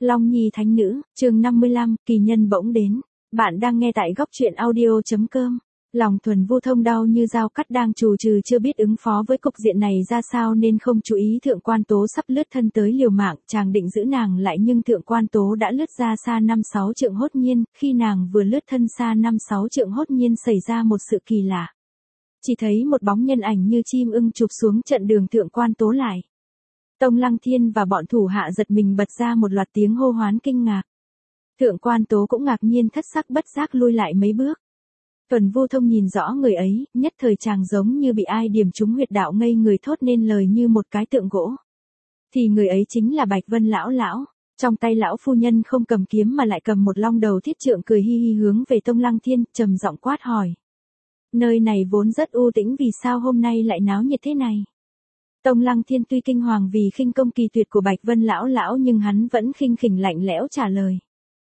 Long Nhi Thánh Nữ, chương 55, kỳ nhân bỗng đến. Bạn đang nghe tại góc truyện audio.com. Lòng Thuần Vu thông đau như dao cắt đang trù trừ chưa biết ứng phó với cục diện này ra sao nên không chú ý Thượng Quan Tố sắp lướt thân tới liều mạng, chàng định giữ nàng lại nhưng Thượng Quan Tố đã lướt ra xa 5-6 trượng hốt nhiên, khi nàng vừa lướt thân xa 5-6 trượng hốt nhiên xảy ra một sự kỳ lạ. Chỉ thấy một bóng nhân ảnh như chim ưng chụp xuống trận đường Thượng Quan Tố lại. Tông Lăng Thiên và bọn thủ hạ giật mình bật ra một loạt tiếng hô hoán kinh ngạc. Thượng Quan Tố cũng ngạc nhiên thất sắc bất giác lui lại mấy bước. Thuần Vu Thông nhìn rõ người ấy, nhất thời chàng giống như bị ai điểm trúng huyệt đạo ngây người thốt nên lời như một cái tượng gỗ. Thì người ấy chính là Bạch Vân lão. Trong tay lão phu nhân không cầm kiếm mà lại cầm một long đầu thiết trượng cười hi hi hướng về Tông Lăng Thiên, trầm giọng quát hỏi. Nơi này vốn rất u tĩnh vì sao hôm nay lại náo nhiệt thế này? Tông Lăng Thiên tuy kinh hoàng vì khinh công kỳ tuyệt của Bạch Vân lão nhưng hắn vẫn khinh khỉnh lạnh lẽo trả lời.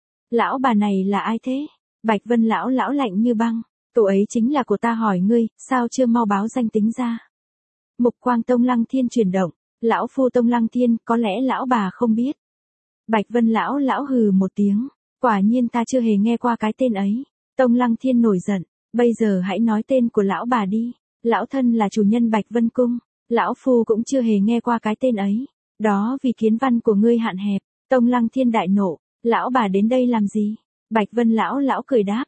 Lão bà này là ai thế? Bạch Vân lão lạnh như băng. Cô ấy chính là của ta hỏi ngươi, sao chưa mau báo danh tính ra? Mục quang Tông Lăng Thiên chuyển động. Lão phu Tông Lăng Thiên, có lẽ lão bà không biết. Bạch Vân lão hừ một tiếng. Quả nhiên ta chưa hề nghe qua cái tên ấy. Tông Lăng Thiên nổi giận. Bây giờ hãy nói tên của lão bà đi. Lão thân là chủ nhân Bạch Vân Cung. Lão phu cũng chưa hề nghe qua cái tên ấy. Đó vì kiến văn của ngươi hạn hẹp. Tông Lăng Thiên đại nộ. Lão bà đến đây làm gì? Bạch Vân lão cười đáp.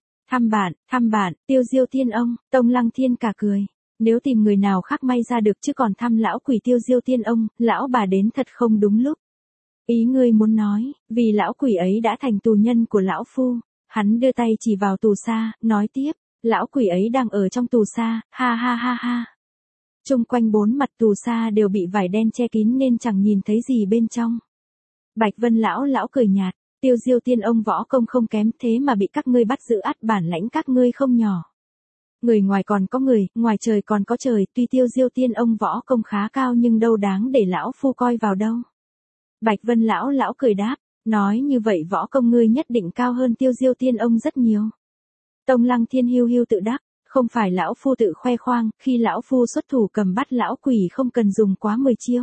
Thăm bạn, Tiêu Diêu Tiên ông. Tông Lăng Thiên cả cười. Nếu tìm người nào khác may ra được chứ còn thăm lão quỷ Tiêu Diêu Tiên ông, lão bà đến thật không đúng lúc. Ý ngươi muốn nói, vì lão quỷ ấy đã thành tù nhân của lão phu. Hắn đưa tay chỉ vào tù sa, nói tiếp. Lão quỷ ấy đang ở trong tù sa, ha. Chung quanh bốn mặt tù sa đều bị vải đen che kín nên chẳng nhìn thấy gì bên trong. Bạch Vân lão cười nhạt. Tiêu Diêu Tiên ông võ công không kém thế mà bị các ngươi bắt giữ ắt bản lãnh các ngươi không nhỏ. Người ngoài còn có người, ngoài trời còn có trời, tuy Tiêu Diêu Tiên ông võ công khá cao nhưng đâu đáng để lão phu coi vào đâu. Bạch Vân lão cười đáp, nói như vậy võ công ngươi nhất định cao hơn Tiêu Diêu Tiên ông rất nhiều. Tông Lăng Thiên hiu tự đáp, không phải lão phu tự khoe khoang, khi lão phu xuất thủ cầm bắt lão quỷ không cần dùng quá 10 chiêu.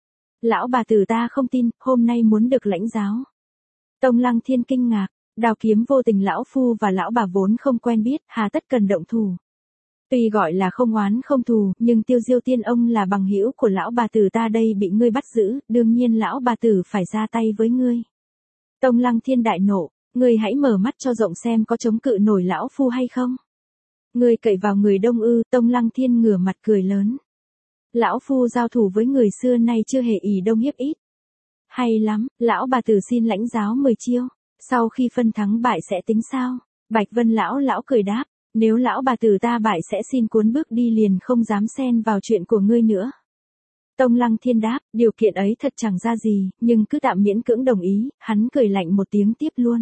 Lão bà tử ta không tin, hôm nay muốn được lãnh giáo. Tông Lăng Thiên kinh ngạc, đao kiếm vô tình lão phu và lão bà vốn không quen biết, hà tất cần động thủ. Tuy gọi là không oán không thù, nhưng Tiêu Diêu Tiên ông là bằng hữu của lão bà tử ta đây bị ngươi bắt giữ, đương nhiên lão bà tử phải ra tay với ngươi. Tông Lăng Thiên đại nộ, ngươi hãy mở mắt cho rộng xem có chống cự nổi lão phu hay không. Ngươi cậy vào người đông ư? Tông Lăng Thiên ngửa mặt cười lớn. Lão phu giao thủ với người xưa nay chưa hề ỷ đông hiếp ít. Hay lắm, lão bà tử xin lãnh giáo 10 chiêu, sau khi phân thắng bại sẽ tính sao? Bạch Vân lão cười đáp, nếu lão bà tử ta bại sẽ xin cuốn bước đi liền không dám xen vào chuyện của ngươi nữa. Tông Lăng Thiên đáp, điều kiện ấy thật chẳng ra gì, nhưng cứ tạm miễn cưỡng đồng ý, hắn cười lạnh một tiếng tiếp luôn.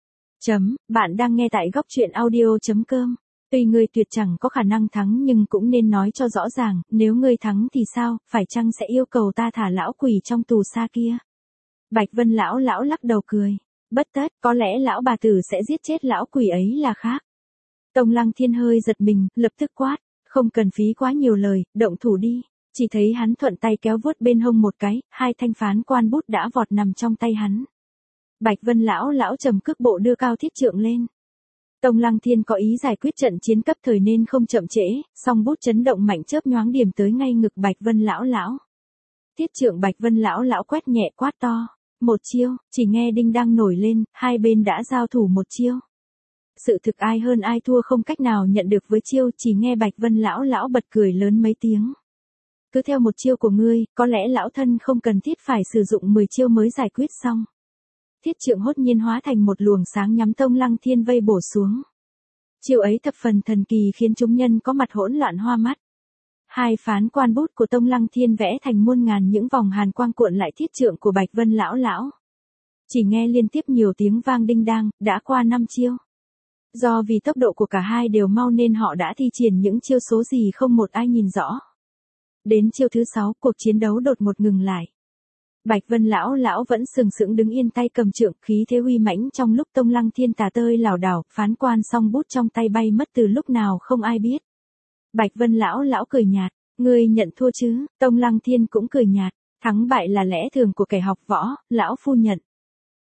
Bạn đang nghe tại góc truyện audio.com. Tuy ngươi tuyệt chẳng có khả năng thắng nhưng cũng nên nói cho rõ ràng, nếu ngươi thắng thì sao, phải chăng sẽ yêu cầu ta thả lão quỷ trong tù sa kia? Bạch Vân lão lắc đầu cười. Bất tất, có lẽ lão bà tử sẽ giết chết lão quỷ ấy là khác. Tông Lăng Thiên hơi giật mình, lập tức quát, không cần phí quá nhiều lời, động thủ đi. Chỉ thấy hắn thuận tay kéo vuốt bên hông một cái, hai thanh phán quan bút đã vọt nằm trong tay hắn. Bạch Vân lão trầm cước bộ đưa cao thiết trượng lên. Tông Lăng Thiên có ý giải quyết trận chiến cấp thời nên không chậm trễ, song bút chấn động mạnh chớp nhoáng điểm tới ngay ngực Bạch Vân lão. Thiết trượng Bạch Vân lão quét nhẹ quát to. Một chiêu, chỉ nghe đinh đang nổi lên, hai bên đã giao thủ một chiêu. Sự thực ai hơn ai thua không cách nào nhận được với chiêu, chỉ nghe Bạch Vân lão bật cười lớn mấy tiếng. Cứ theo một chiêu của ngươi, có lẽ lão thân không cần thiết phải sử dụng 10 chiêu mới giải quyết xong. Thiết trượng hốt nhiên hóa thành một luồng sáng nhắm Tông Lăng Thiên vây bổ xuống. Chiêu ấy thập phần thần kỳ khiến chúng nhân có mặt hỗn loạn hoa mắt. Hai phán quan bút của Tông Lăng Thiên vẽ thành muôn ngàn những vòng hàn quang cuộn lại thiết trượng của Bạch Vân lão. Chỉ nghe liên tiếp nhiều tiếng vang đinh đang, đã qua 5 chiêu. Do vì tốc độ của cả hai đều mau nên họ đã thi triển những chiêu số gì không một ai nhìn rõ. Đến chiêu thứ 6, cuộc chiến đấu đột ngột ngừng lại. Bạch Vân lão vẫn sừng sững đứng yên tay cầm trượng, khí thế uy mãnh trong lúc Tông Lăng Thiên tà tơi lảo đảo, phán quan song bút trong tay bay mất từ lúc nào không ai biết. Bạch Vân lão cười nhạt, ngươi nhận thua chứ? Tông Lăng Thiên cũng cười nhạt, thắng bại là lẽ thường của kẻ học võ, lão phu nhận.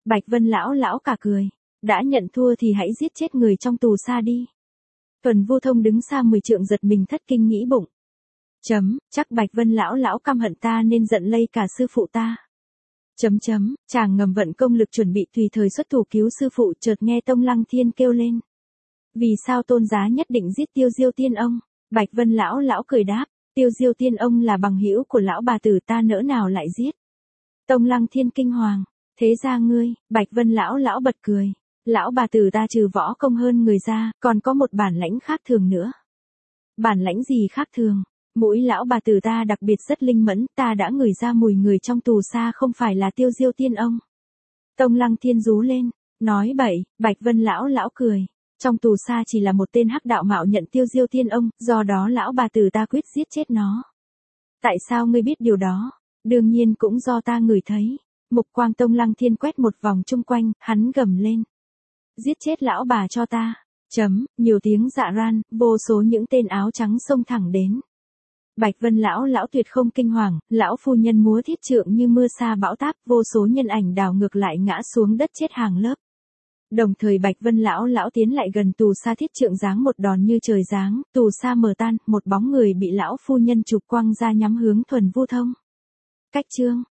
Bạch Vân lão cả cười. Đã nhận thua thì hãy giết chết người trong tù sa đi. Thuần Vu Thông đứng xa 10 trượng giật mình thất kinh nghĩ bụng. Chắc Bạch Vân lão căm hận ta nên giận lây cả sư phụ ta. Chàng ngầm vận công lực chuẩn bị tùy thời xuất thủ cứu sư phụ, chợt nghe Tông Lăng Thiên kêu lên. Vì sao tôn giá nhất định giết Tiêu Diêu Tiên ông? Bạch Vân lão cười đáp. Tiêu Diêu Tiên ông là bằng hữu của lão bà tử ta nỡ nào lại giết. Tông Lăng Thiên kinh hoàng. Thế ra ngươi, Bạch Vân lão bật cười. Lão bà tử ta trừ võ công hơn người ra, còn có một bản lãnh khác thường nữa. Bản lãnh gì khác thường? Mũi lão bà tử ta đặc biệt rất linh mẫn, ta đã ngửi ra mùi người trong tù sa không phải là Tiêu Diêu Tiên ông. Tông Lăng Thiên rú lên, nói bậy. Bạch Vân lão cười. Trong tù sa chỉ là một tên hắc đạo mạo nhận Tiêu Diêu Tiên ông, do đó lão bà tử ta quyết giết chết nó. Tại sao ngươi biết điều đó? Đương nhiên cũng do ta ngửi thấy. Mục quang Tông Lăng Thiên quét một vòng chung quanh, hắn gầm lên. Giết chết lão bà cho ta. Nhiều tiếng dạ ran, vô số những tên áo trắng xông thẳng đến. Bạch Vân lão tuyệt không kinh hoàng, lão phu nhân múa thiết trượng như mưa sa bão táp, vô số nhân ảnh đảo ngược lại ngã xuống đất chết hàng lớp. Đồng thời Bạch Vân lão tiến lại gần tù sa, thiết trượng giáng một đòn như trời giáng, tù sa mờ tan, một bóng người bị lão phu nhân chụp quăng ra nhắm hướng Thuần Vu Thông. Cách chương